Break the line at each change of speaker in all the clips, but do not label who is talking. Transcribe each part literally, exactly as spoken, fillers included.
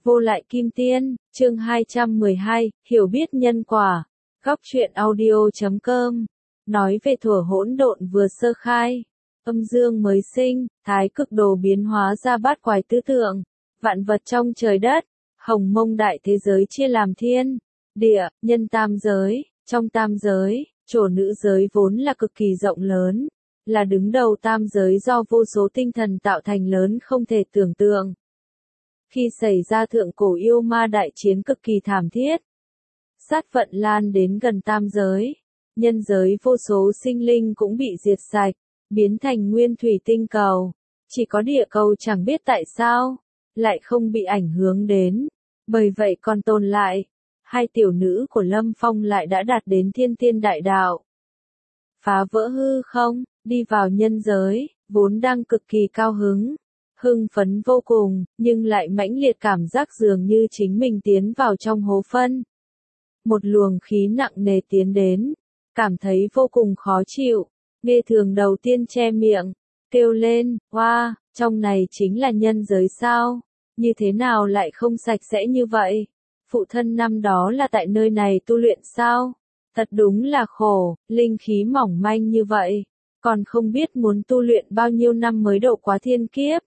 Vô lại kim tiên, chương hai trăm mười hai, hiểu biết nhân quả. Góc truyện audio chấm com nói về thuở hỗn độn vừa sơ khai, âm dương mới sinh, thái cực đồ biến hóa ra bát quái tứ tượng, vạn vật trong trời đất, hồng mông đại thế giới chia làm thiên, địa, nhân tam giới. Trong tam giới, chỗ nữ giới vốn là cực kỳ rộng lớn, là đứng đầu tam giới do vô số tinh thần tạo thành lớn không thể tưởng tượng. Khi xảy ra thượng cổ yêu ma đại chiến cực kỳ thảm thiết, sát vận lan đến gần tam giới, nhân giới vô số sinh linh cũng bị diệt sạch, biến thành nguyên thủy tinh cầu. Chỉ có địa cầu chẳng biết tại sao, lại không bị ảnh hưởng đến, bởi vậy còn tồn lại. Hai tiểu nữ của Lâm Phong lại đã đạt đến thiên tiên đại đạo. Phá vỡ hư không, đi vào nhân giới, vốn đang cực kỳ cao hứng, hưng phấn vô cùng, nhưng lại mãnh liệt cảm giác dường như chính mình tiến vào trong hố phân. Một luồng khí nặng nề tiến đến, cảm thấy vô cùng khó chịu, nghe thường đầu tiên che miệng, kêu lên, hoa, wow, trong này chính là nhân giới sao, như thế nào lại không sạch sẽ như vậy? Phụ thân năm đó là tại nơi này tu luyện sao? Thật đúng là khổ, linh khí mỏng manh như vậy, còn không biết muốn tu luyện bao nhiêu năm mới độ quá thiên kiếp.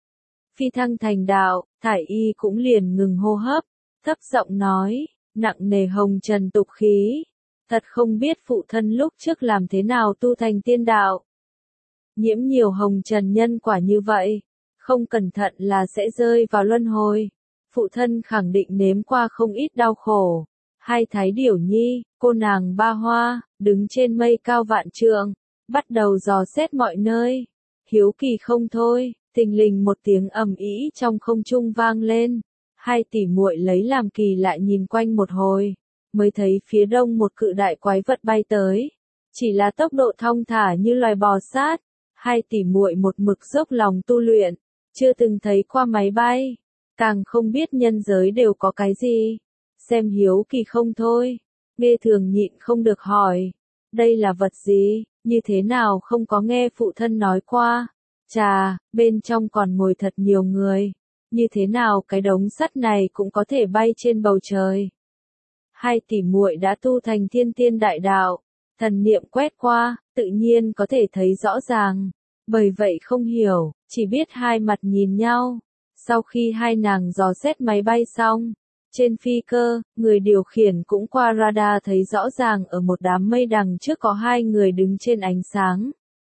Phi thăng thành đạo, Thải Y cũng liền ngừng hô hấp, thấp giọng nói, nặng nề hồng trần tục khí, thật không biết phụ thân lúc trước làm thế nào tu thành tiên đạo. Nhiễm nhiều hồng trần nhân quả như vậy, không cẩn thận là sẽ rơi vào luân hồi. Phụ thân khẳng định nếm qua không ít đau khổ. Hai thái điểu nhi, cô nàng ba hoa, đứng trên mây cao vạn trượng, bắt đầu dò xét mọi nơi. Hiếu kỳ không thôi, thình lình một tiếng ầm ĩ trong không trung vang lên. Hai tỷ muội lấy làm kỳ lại nhìn quanh một hồi, mới thấy phía đông một cự đại quái vật bay tới. Chỉ là tốc độ thong thả như loài bò sát. Hai tỷ muội một mực dốc lòng tu luyện, chưa từng thấy qua máy bay. Càng không biết nhân giới đều có cái gì. Xem hiếu kỳ không thôi. Nghe thường nhịn không được hỏi. Đây là vật gì, như thế nào không có nghe phụ thân nói qua. Chà, bên trong còn ngồi thật nhiều người. Như thế nào cái đống sắt này cũng có thể bay trên bầu trời. Hai tỷ muội đã tu thành thiên tiên đại đạo. Thần niệm quét qua, tự nhiên có thể thấy rõ ràng. Bởi vậy không hiểu, chỉ biết hai mặt nhìn nhau. Sau khi hai nàng dò xét máy bay xong, trên phi cơ, người điều khiển cũng qua radar thấy rõ ràng ở một đám mây đằng trước có hai người đứng trên ánh sáng.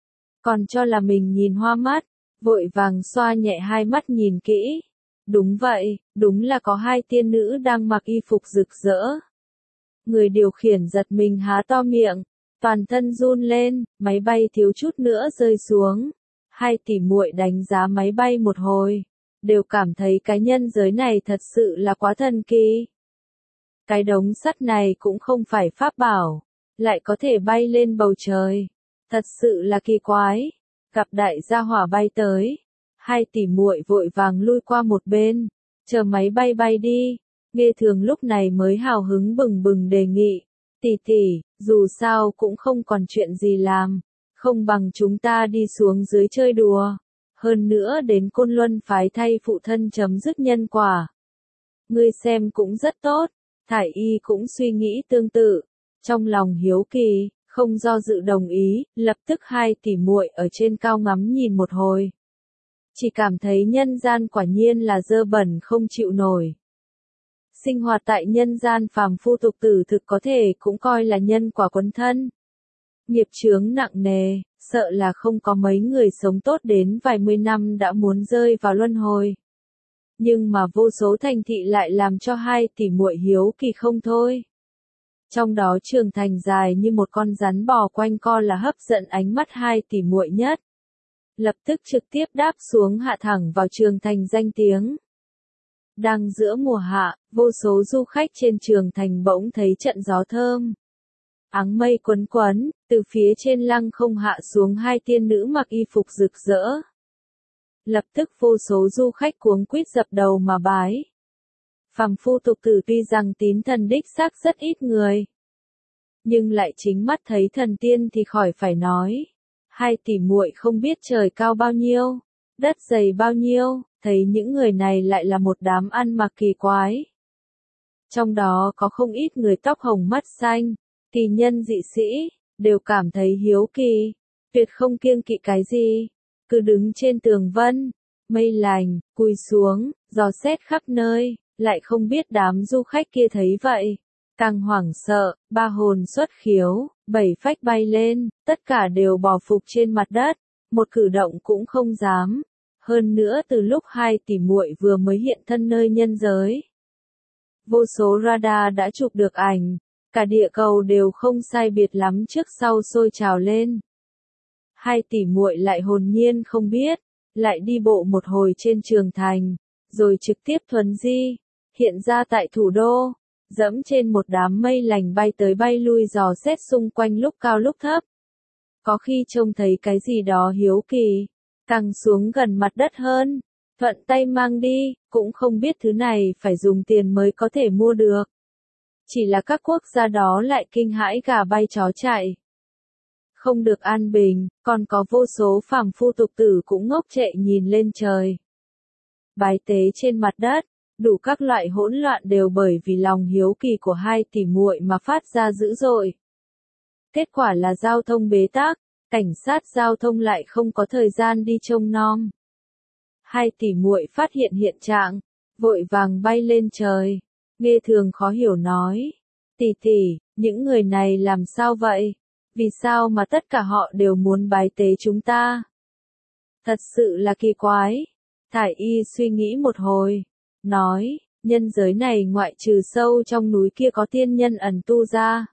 Còn cho là mình nhìn hoa mắt, vội vàng xoa nhẹ hai mắt nhìn kỹ. Đúng vậy, đúng là có hai tiên nữ đang mặc y phục rực rỡ. Người điều khiển giật mình há to miệng, toàn thân run lên, máy bay thiếu chút nữa rơi xuống. Hai tỷ muội đánh giá máy bay một hồi, đều cảm thấy cái nhân giới này thật sự là quá thần kỳ. Cái đống sắt này cũng không phải pháp bảo, lại có thể bay lên bầu trời. Thật sự là kỳ quái. Gặp đại gia hỏa bay tới, hai tỷ muội vội vàng lui qua một bên, chờ máy bay bay đi. Nghe thường lúc này mới hào hứng bừng bừng đề nghị, tỷ tỷ, dù sao cũng không còn chuyện gì làm, không bằng chúng ta đi xuống dưới chơi đùa. Hơn nữa đến Côn Luân phái thay phụ thân chấm dứt nhân quả. Ngươi xem cũng rất tốt. Thải Y cũng suy nghĩ tương tự, trong lòng hiếu kỳ, không do dự đồng ý, lập tức hai tỷ muội ở trên cao ngắm nhìn một hồi. Chỉ cảm thấy nhân gian quả nhiên là dơ bẩn không chịu nổi. Sinh hoạt tại nhân gian phàm phu tục tử thực có thể cũng coi là nhân quả quấn thân. Nghiệp chướng nặng nề, sợ là không có mấy người sống tốt đến vài mươi năm đã muốn rơi vào luân hồi. Nhưng mà vô số thành thị lại làm cho hai tỷ muội hiếu kỳ không thôi. Trong đó Trường Thành dài như một con rắn bò quanh co là hấp dẫn ánh mắt hai tỷ muội nhất. Lập tức trực tiếp đáp xuống hạ thẳng vào Trường Thành danh tiếng. Đang giữa mùa hạ, vô số du khách trên Trường Thành bỗng thấy trận gió thơm. Áng mây quấn quấn, từ phía trên lăng không hạ xuống hai tiên nữ mặc y phục rực rỡ. Lập tức vô số du khách cuống quýt dập đầu mà bái. Phàm phu tục tử tuy rằng tín thần đích xác rất ít người, nhưng lại chính mắt thấy thần tiên thì khỏi phải nói. Hai tỷ muội không biết trời cao bao nhiêu, đất dày bao nhiêu, thấy những người này lại là một đám ăn mặc kỳ quái. Trong đó có không ít người tóc hồng mắt xanh, kỳ nhân dị sĩ, đều cảm thấy hiếu kỳ, tuyệt không kiêng kỵ cái gì, cứ đứng trên tường vân, mây lành, cúi xuống, dò xét khắp nơi, lại không biết đám du khách kia thấy vậy. Càng hoảng sợ, ba hồn xuất khiếu, bảy phách bay lên, tất cả đều bò phục trên mặt đất, một cử động cũng không dám. Hơn nữa từ lúc hai tỷ muội vừa mới hiện thân nơi nhân giới, vô số radar đã chụp được ảnh, cả địa cầu đều không sai biệt lắm trước sau sôi trào lên. Hai tỷ muội lại hồn nhiên không biết, lại đi bộ một hồi trên trường thành, rồi trực tiếp thuần di, hiện ra tại thủ đô, dẫm trên một đám mây lành bay tới bay lui dò xét xung quanh lúc cao lúc thấp. Có khi trông thấy cái gì đó hiếu kỳ, càng xuống gần mặt đất hơn, thuận tay mang đi, cũng không biết thứ này phải dùng tiền mới có thể mua được. Chỉ là các quốc gia đó lại kinh hãi gà bay chó chạy. Không được an bình, còn có vô số phàm phu tục tử cũng ngốc trệ nhìn lên trời. Bái tế trên mặt đất, đủ các loại hỗn loạn đều bởi vì lòng hiếu kỳ của hai tỷ muội mà phát ra dữ dội. Kết quả là giao thông bế tắc, cảnh sát giao thông lại không có thời gian đi trông nom. Hai tỷ muội phát hiện hiện trạng, vội vàng bay lên trời. Nghe thường khó hiểu nói, tỷ tỷ, những người này làm sao vậy? Vì sao mà tất cả họ đều muốn bái tế chúng ta? Thật sự là kỳ quái. Thải Y suy nghĩ một hồi, nói, nhân giới này ngoại trừ sâu trong núi kia có tiên nhân ẩn tu ra.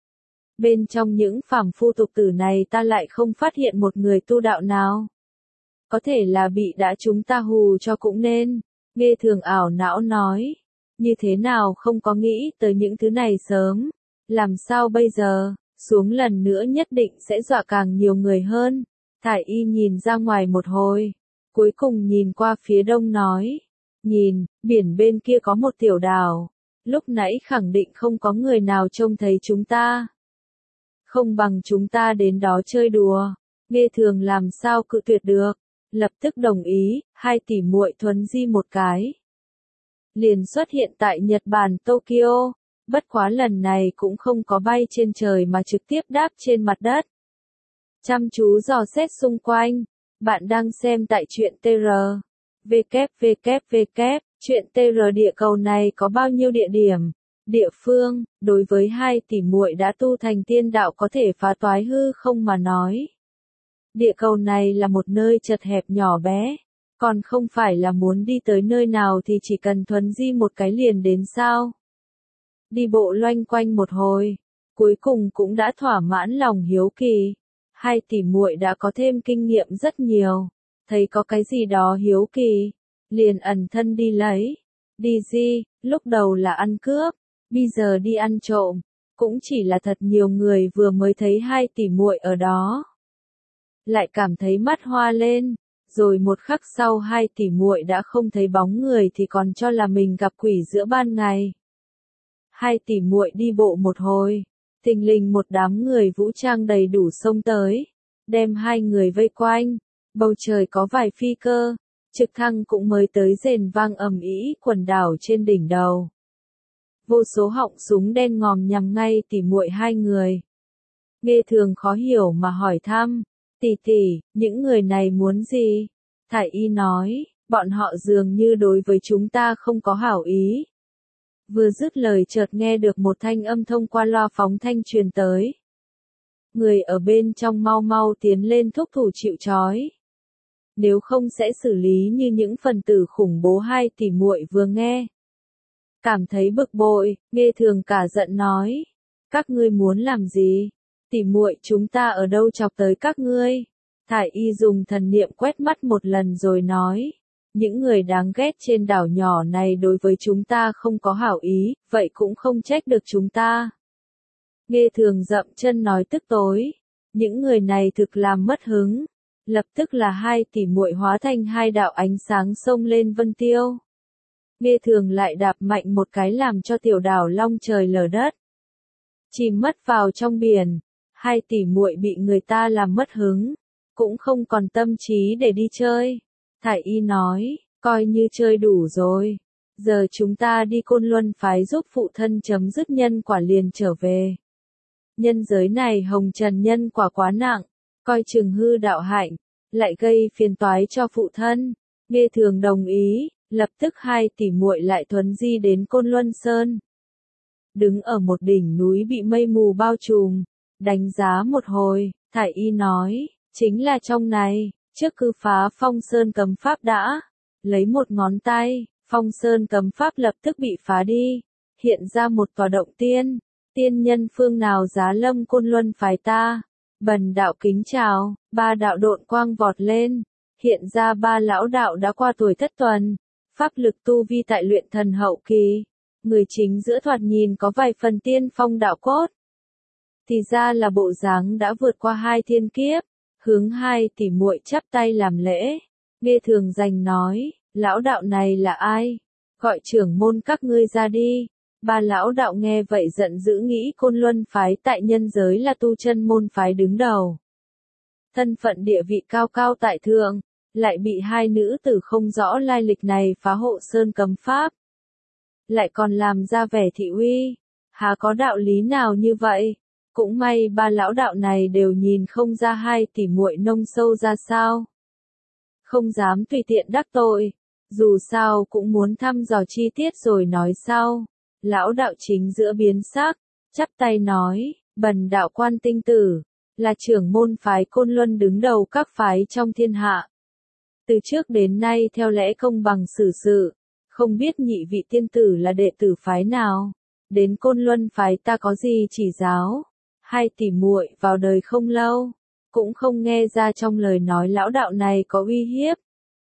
Bên trong những phàm phu tục tử này ta lại không phát hiện một người tu đạo nào. Có thể là bị đã chúng ta hù cho cũng nên. Nghe thường ảo não nói, như thế nào không có nghĩ tới những thứ này sớm. Làm sao bây giờ, xuống lần nữa nhất định sẽ dọa càng nhiều người hơn. Thải Y nhìn ra ngoài một hồi, cuối cùng nhìn qua phía đông nói, nhìn, biển bên kia có một tiểu đảo, lúc nãy khẳng định không có người nào trông thấy chúng ta. Không bằng chúng ta đến đó chơi đùa. Nghe thường làm sao cự tuyệt được, lập tức đồng ý, hai tỷ muội thuần di một cái. Liền xuất hiện tại Nhật Bản Tokyo, bất quá lần này cũng không có bay trên trời mà trực tiếp đáp trên mặt đất. Chăm chú dò xét xung quanh, bạn đang xem tại truyện tê rờ. vê kép vê kép vê kép, truyện tê rờ địa cầu này có bao nhiêu địa điểm, địa phương, đối với hai tỷ muội đã tu thành tiên đạo có thể phá toái hư không mà nói. Địa cầu này là một nơi chật hẹp nhỏ bé, còn không phải là muốn đi tới nơi nào thì chỉ cần thuần di một cái liền đến sao. Đi bộ loanh quanh một hồi, cuối cùng cũng đã thỏa mãn lòng hiếu kỳ. Hai tỷ muội đã có thêm kinh nghiệm rất nhiều, thấy có cái gì đó hiếu kỳ, liền ẩn thân đi lấy. Đi gì, lúc đầu là ăn cướp, bây giờ đi ăn trộm, cũng chỉ là thật nhiều người vừa mới thấy hai tỷ muội ở đó. Lại cảm thấy mắt hoa lên, rồi một khắc sau hai tỷ muội đã không thấy bóng người thì còn cho là mình gặp quỷ giữa ban ngày. Hai tỷ muội đi bộ một hồi, thình lình một đám người vũ trang đầy đủ xông tới, đem hai người vây quanh, bầu trời có vài phi cơ, trực thăng cũng mới tới rền vang ầm ĩ quần đảo trên đỉnh đầu. Vô số họng súng đen ngòm nhằm ngay tỷ muội hai người. Nghe thường khó hiểu mà hỏi thăm, tỷ tỷ, những người này muốn gì? Thải Y nói, bọn họ dường như đối với chúng ta không có hảo ý. Vừa dứt lời chợt nghe được một thanh âm thông qua loa phóng thanh truyền tới. Người ở bên trong mau mau tiến lên thúc thủ chịu trói. Nếu không sẽ xử lý như những phần tử khủng bố hai tỷ muội vừa nghe. Cảm thấy bực bội, Nghe thường cả giận nói. Các ngươi muốn làm gì? Tỷ muội chúng ta ở đâu chọc tới các ngươi? Thải Y dùng thần niệm quét mắt một lần rồi nói. Những người đáng ghét trên đảo nhỏ này đối với chúng ta không có hảo ý, vậy cũng không trách được chúng ta. Nghe thường dậm chân nói tức tối. Những người này thực làm mất hứng. Lập tức là hai tỷ muội hóa thành hai đạo ánh sáng xông lên vân tiêu. Nghe thường lại đạp mạnh một cái làm cho tiểu đảo long trời lở đất. Chìm mất vào trong biển. Hai tỷ muội bị người ta làm mất hứng. Cũng không còn tâm trí để đi chơi. Thải Y nói, coi như chơi đủ rồi. Giờ chúng ta đi Côn Luân phái giúp phụ thân chấm dứt nhân quả liền trở về. Nhân giới này hồng trần nhân quả quá nặng, coi chừng hư đạo hạnh, lại gây phiền toái cho phụ thân. Nghe Thường đồng ý, lập tức hai tỷ muội lại thuấn di đến Côn Luân Sơn. Đứng ở một đỉnh núi bị mây mù bao trùm, đánh giá một hồi, Thải Y nói, chính là trong này, trước cứ phá Phong Sơn cấm pháp đã. Lấy một ngón tay, Phong Sơn cấm pháp lập tức bị phá đi, hiện ra một tòa động tiên. Tiên nhân phương nào giá lâm Côn Luân phái ta? Bần đạo kính chào. Ba đạo độn quang vọt lên, hiện ra ba lão đạo đã qua tuổi thất tuần, pháp lực tu vi tại luyện thần hậu kỳ. Người chính giữa thoạt nhìn có vài phần tiên phong đạo cốt. Thì ra là bộ dáng đã vượt qua hai thiên kiếp, hướng hai tỷ muội chắp tay làm lễ. Nghe Thường giành nói, lão đạo này là ai? Gọi trưởng môn các ngươi ra đi. Ba lão đạo nghe vậy giận dữ, nghĩ Côn Luân phái tại nhân giới là tu chân môn phái đứng đầu. Thân phận địa vị cao cao tại thượng, lại bị hai nữ tử không rõ lai lịch này phá hộ sơn cấm pháp. Lại còn làm ra vẻ thị uy, há có đạo lý nào như vậy? Cũng may ba lão đạo này đều nhìn không ra hai tỷ muội nông sâu ra sao. Không dám tùy tiện đắc tội, dù sao cũng muốn thăm dò chi tiết rồi nói sau. Lão đạo chính giữa biến sắc, chắp tay nói, bần đạo Quan Tinh Tử, là trưởng môn phái Côn Luân đứng đầu các phái trong thiên hạ. Từ trước đến nay theo lẽ công bằng xử sự, không biết nhị vị tiên tử là đệ tử phái nào, đến Côn Luân phái ta có gì chỉ giáo. Hai tỷ muội vào đời không lâu, cũng không nghe ra trong lời nói lão đạo này có uy hiếp.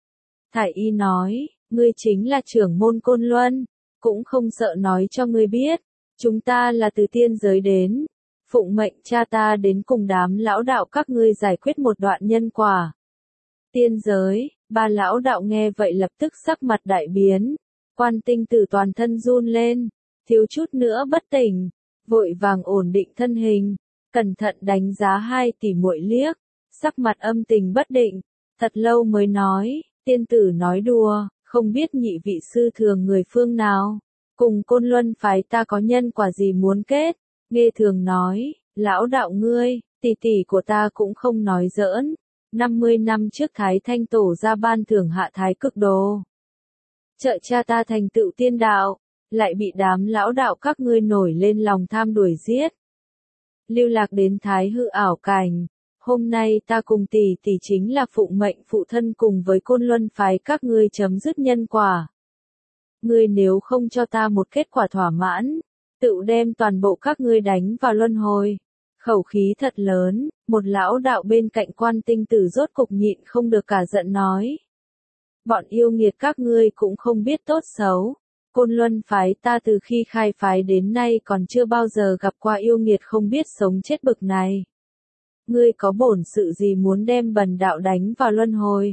Thải Y nói, ngươi chính là trưởng môn Côn Luân, cũng không sợ nói cho ngươi biết, chúng ta là từ tiên giới đến, phụng mệnh cha ta đến cùng đám lão đạo các ngươi giải quyết một đoạn nhân quả. Tiên giới, ba lão đạo nghe vậy lập tức sắc mặt đại biến, Quan Tinh Tử toàn thân run lên, thiếu chút nữa bất tỉnh, vội vàng ổn định thân hình, cẩn thận đánh giá hai tỷ muội liếc, sắc mặt âm tình bất định, thật lâu mới nói, tiên tử nói đùa, không biết nhị vị sư thường người phương nào, cùng Côn Luân phái ta có nhân quả gì muốn kết. Nghe Thường nói, lão đạo ngươi, tỷ tỷ của ta cũng không nói giỡn, năm mươi năm trước Thái Thanh Tổ ra ban thưởng hạ thái cực đồ, trợ cha ta thành tựu tiên đạo, lại bị đám lão đạo các ngươi nổi lên lòng tham đuổi giết. Lưu lạc đến Thái hư ảo cảnh, hôm nay ta cùng tỷ tỷ chính là phụng mệnh phụ thân cùng với Côn Luân phái các ngươi chấm dứt nhân quả. Ngươi nếu không cho ta một kết quả thỏa mãn, tự đem toàn bộ các ngươi đánh vào luân hồi. Khẩu khí thật lớn, một lão đạo bên cạnh Quan Tinh Tử rốt cục nhịn không được cả giận nói. Bọn yêu nghiệt các ngươi cũng không biết tốt xấu. Côn Luân phái ta từ khi khai phái đến nay còn chưa bao giờ gặp qua yêu nghiệt không biết sống chết bực này. Ngươi có bổn sự gì muốn đem bần đạo đánh vào luân hồi?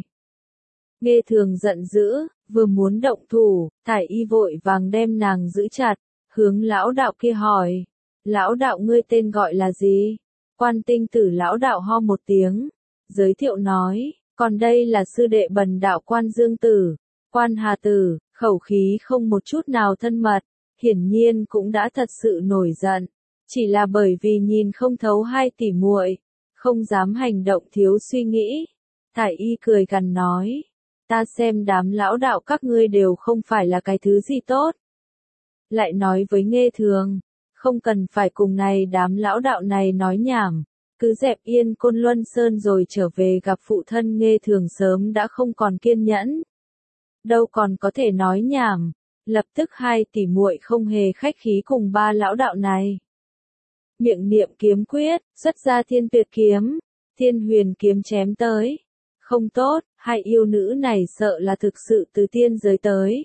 Nghe Thường giận dữ, vừa muốn động thủ, Thải Y vội vàng đem nàng giữ chặt, hướng lão đạo kia hỏi. Lão đạo ngươi tên gọi là gì? Quan Tinh Tử lão đạo ho một tiếng, giới thiệu nói, còn đây là sư đệ bần đạo Quan Dương Tử, Quan Hà Tử, khẩu khí không một chút nào thân mật, hiển nhiên cũng đã thật sự nổi giận, chỉ là bởi vì nhìn không thấu hai tỷ muội, không dám hành động thiếu suy nghĩ. Thải Y cười gằn nói, ta xem đám lão đạo các ngươi đều không phải là cái thứ gì tốt. Lại nói với Nghe Thường, không cần phải cùng này đám lão đạo này nói nhảm, cứ dẹp yên Côn Luân Sơn rồi trở về gặp phụ thân. Nghe Thường sớm đã không còn kiên nhẫn, đâu còn có thể nói nhảm, lập tức hai tỷ muội không hề khách khí cùng ba lão đạo này. Miệng niệm kiếm quyết, xuất ra Thiên Tuyệt kiếm, Thiên Huyền kiếm chém tới. Không tốt, hai yêu nữ này sợ là thực sự từ tiên giới tới.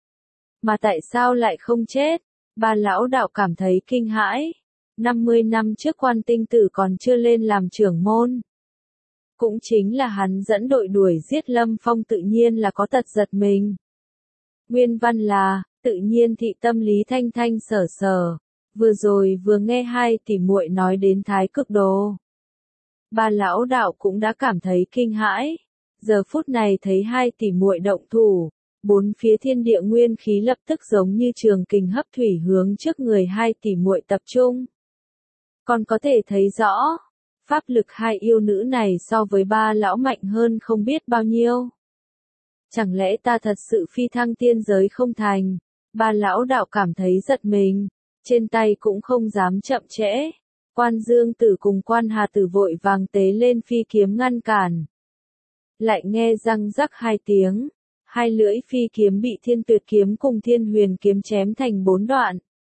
Mà tại sao lại không chết? Ba lão đạo cảm thấy kinh hãi. năm mươi năm trước Quan Tinh Tử còn chưa lên làm trưởng môn. Cũng chính là hắn dẫn đội đuổi giết Lâm Phong, tự nhiên là có tật giật mình. Nguyên văn là, tự nhiên thị tâm lý thanh thanh sở sở. Vừa rồi vừa nghe hai tỷ muội nói đến thái cực đồ. Ba lão đạo cũng đã cảm thấy kinh hãi. Giờ phút này thấy hai tỷ muội động thủ, Bốn phía thiên địa nguyên khí lập tức giống như trường kình hấp thủy hướng trước người hai tỷ muội tập trung. Còn có thể thấy rõ, pháp lực hai yêu nữ này so với ba lão mạnh hơn không biết bao nhiêu. Chẳng lẽ ta thật sự phi thăng tiên giới không thành? Ba lão đạo cảm thấy giật mình, trên tay cũng không dám chậm trễ. Quan Dương Tử cùng Quan Hà Tử vội vàng tế lên phi kiếm ngăn cản. Lại nghe răng rắc hai tiếng, hai lưỡi phi kiếm bị Thiên Tuyệt kiếm cùng Thiên Huyền kiếm chém thành bốn đoạn.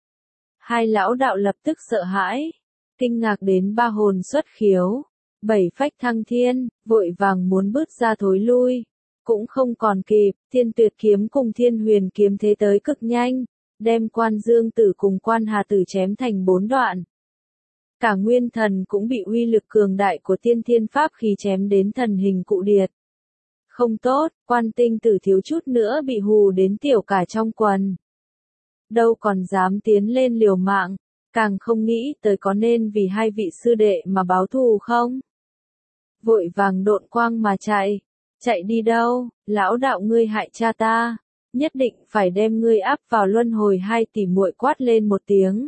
Hai lão đạo lập tức sợ hãi, kinh ngạc đến ba hồn xuất khiếu, bảy phách thăng thiên, vội vàng muốn bước ra thối lui. Cũng không còn kịp, Thiên Tuyệt kiếm cùng Thiên Huyền kiếm thế tới cực nhanh, đem Quan Dương Tử cùng Quan Hà Tử chém thành bốn đoạn. Cả nguyên thần cũng bị uy lực cường đại của tiên thiên pháp khí chém đến thần hình cụ điệt. Không tốt, Quan Tinh Tử thiếu chút nữa bị hù đến tiểu cả trong quần. Đâu còn dám tiến lên liều mạng, càng không nghĩ tới có nên vì hai vị sư đệ mà báo thù không. Vội vàng độn quang mà chạy. Chạy đi đâu, lão đạo ngươi hại cha ta, nhất định phải đem ngươi áp vào luân hồi. Hai tỷ muội quát lên một tiếng.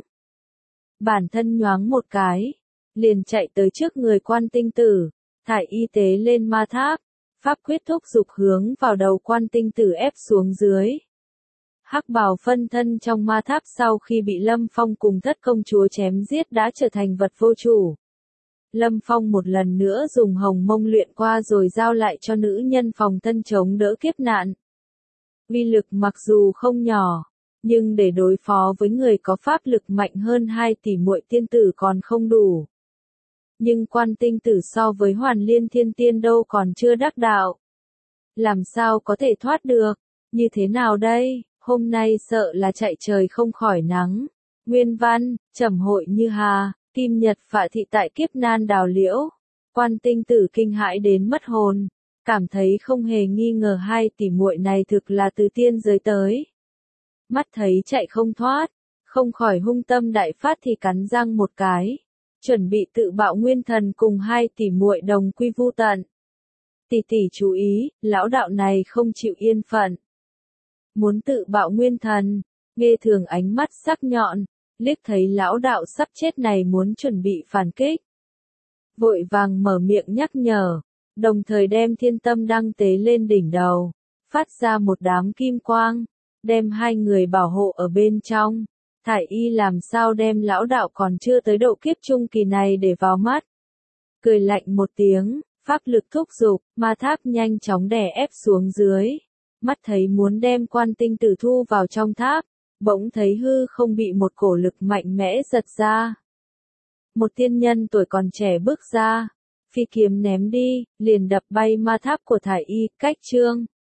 Bản thân nhoáng một cái, liền chạy tới trước người Quan Tinh Tử, thải y tế lên ma tháp, pháp quyết thúc dục hướng vào đầu Quan Tinh Tử ép xuống dưới. Hắc bào phân thân trong ma tháp sau khi bị Lâm Phong cùng Thất công chúa chém giết đã trở thành vật vô chủ. Lâm Phong một lần nữa dùng hồng mông luyện qua rồi giao lại cho nữ nhân phòng thân chống đỡ kiếp nạn. Uy lực mặc dù không nhỏ, nhưng để đối phó với người có pháp lực mạnh hơn hai tỷ muội tiên tử còn không đủ. Nhưng Quan Tinh Tử so với Hoàn Liên Thiên Tiên đâu còn chưa đắc đạo. Làm sao có thể thoát được, như thế nào đây, hôm nay sợ là chạy trời không khỏi nắng. Nguyên văn, trầm hội như hà. Kim Nhật Phạ Thị tại kiếp nan đào liễu, Quan Tinh Tử kinh hãi đến mất hồn, cảm thấy không hề nghi ngờ hai tỷ muội này thực là từ tiên giới tới. Mắt thấy chạy không thoát, không khỏi hung tâm đại phát thì cắn răng một cái, chuẩn bị tự bạo nguyên thần cùng hai tỷ muội đồng quy vu tận. Tỷ tỷ chú ý, lão đạo này không chịu yên phận. Muốn tự bạo nguyên thần, nghe thường ánh mắt sắc nhọn. Liếc thấy lão đạo sắp chết này muốn chuẩn bị phản kích. Vội vàng mở miệng nhắc nhở, đồng thời đem thiên tâm đăng tế lên đỉnh đầu, phát ra một đám kim quang, đem hai người bảo hộ ở bên trong. Thải y làm sao đem lão đạo còn chưa tới độ kiếp trung kỳ này để vào mắt. Cười lạnh một tiếng, pháp lực thúc giục, ma tháp nhanh chóng đè ép xuống dưới. Mắt thấy muốn đem Quan Tinh Tử thu vào trong tháp. Bỗng thấy hư không bị một cổ lực mạnh mẽ giật ra. Một tiên nhân tuổi còn trẻ bước ra, phi kiếm ném đi, liền đập bay ma tháp của thải y, cách chương.